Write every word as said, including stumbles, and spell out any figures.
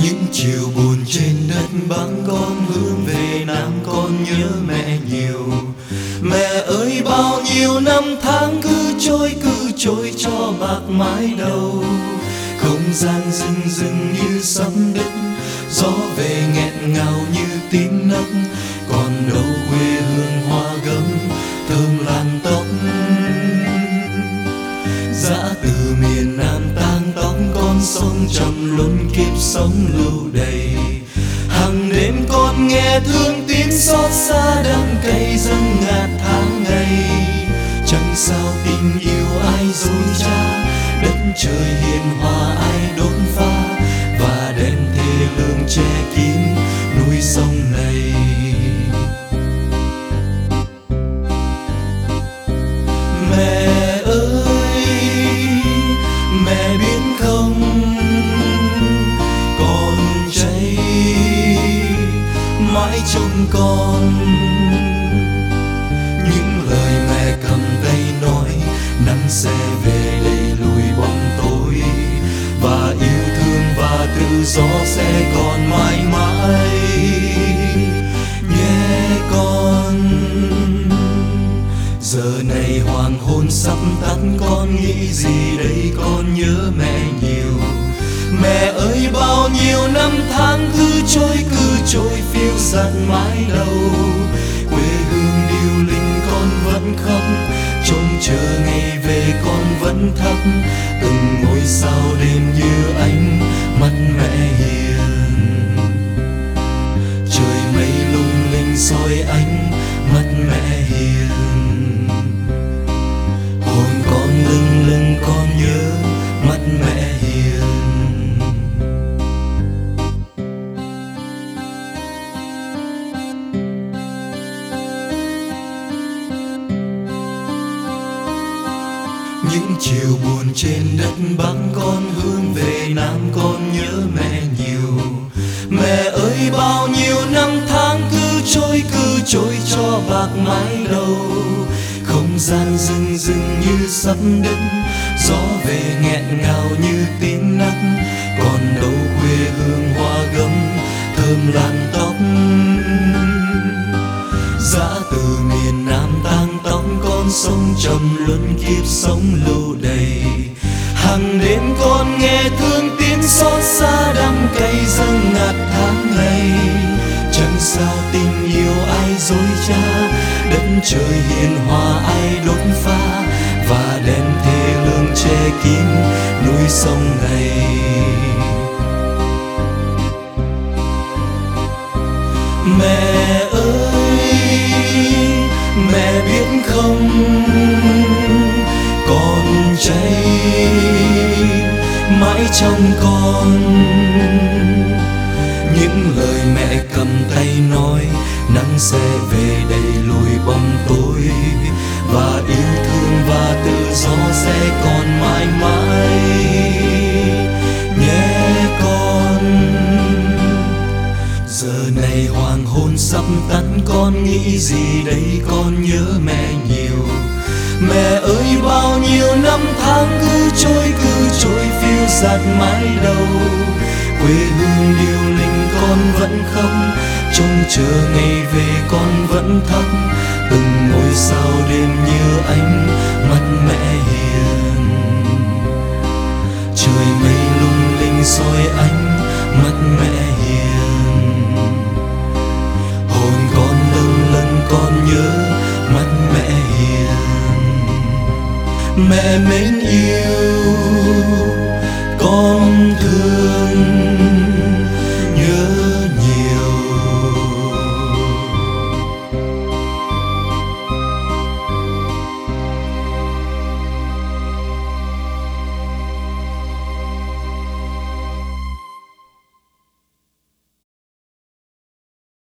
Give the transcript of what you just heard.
Những chiều buồn trên đất Bắc con hướng về Nam, con nhớ mẹ nhiều. Mẹ ơi bao nhiêu năm tháng cứ trôi cứ trôi cho bạc mái đầu. Không gian rừng rừng như sắp đứt, gió về nghẹn ngào như tiếng nấc. Còn đâu quê hương hoa gấm thơm làn tóc. Dã từ miền Nam tang tóc con sông trầm luân kiếp sống lưu đầy. Hàng đêm con nghe thương tiếng xót xa đắng cay dâng ngạt tháng ngày. Chẳng sao tình yêu ai dối trá, đất trời hiền hòa ai đốt pha, và đèn thề lương che kín núi sông này. Mẹ ơi, mẹ biết không, con cháy mãi trong con. Những lời mẹ cầm tay nói, nắng sẽ về đầy lùi bóng tối, và yêu thương và tự do sẽ còn mãi mãi nhé con. Giờ này hoàng hôn sắp tắt, con nghĩ gì đây, con nhớ mẹ nhiều. Mẹ ơi bao nhiêu năm tháng cứ trôi cứ trôi phiêu dạt mãi đâu. Quê hương điêu linh con vẫn khóc, trông chờ ngày về con vẫn thắp. Từng ngôi sao đêm như ánh mắt mẹ hiền. Trời mây lung linh soi ánh mắt mẹ hiền. Hồn con lưng lưng con nhớ mắt mẹ hiền. Những chiều buồn trên đất Bắc con hướng về Nam, con nhớ mẹ nhiều. Mẹ ơi bao nhiêu năm tháng cứ trôi cứ trôi cho bạc mái đầu. Không gian rừng rừng như sắp đứt, gió về nghẹn ngào như tiếng nấc. Còn đâu quê hương hoa gấm thơm làn tóc. Dã từ miền Nam tang tóc con sông trầm luân kiếp sống lưu đầy. Hàng đêm con nghe thương tiếng xót xa đắng cay dâng ngạt tháng ngày. Chẳng sao tình yêu ai dối trá, đất trời hiền hòa ai đốt pha, và đèn thề lương che kín núi sông này. Mẹ ơi, mẹ biết không, con cháy mãi trong con. Những lời mẹ cầm tay nói, nắng sẽ về đầy lùi bóng tối, và yêu thương và tự do sẽ còn mãi mãi nhé con. Giờ này hoàng hôn sắp tắt, con nghĩ gì đây, con nhớ mẹ nhiều. Mẹ ơi bao nhiêu năm tháng cứ trôi cứ trôi phiêu dạt mãi đâu. Quê hương điêu linh con vẫn khóc, trông chờ ngày về con vẫn thắp. Từng ngôi sao đêm như ánh mắt mẹ hiền. Trời mây lung linh soi ánh mắt mẹ hiền. Hồn con lâng lâng con nhớ mắt mẹ hiền. Mẹ mến yêu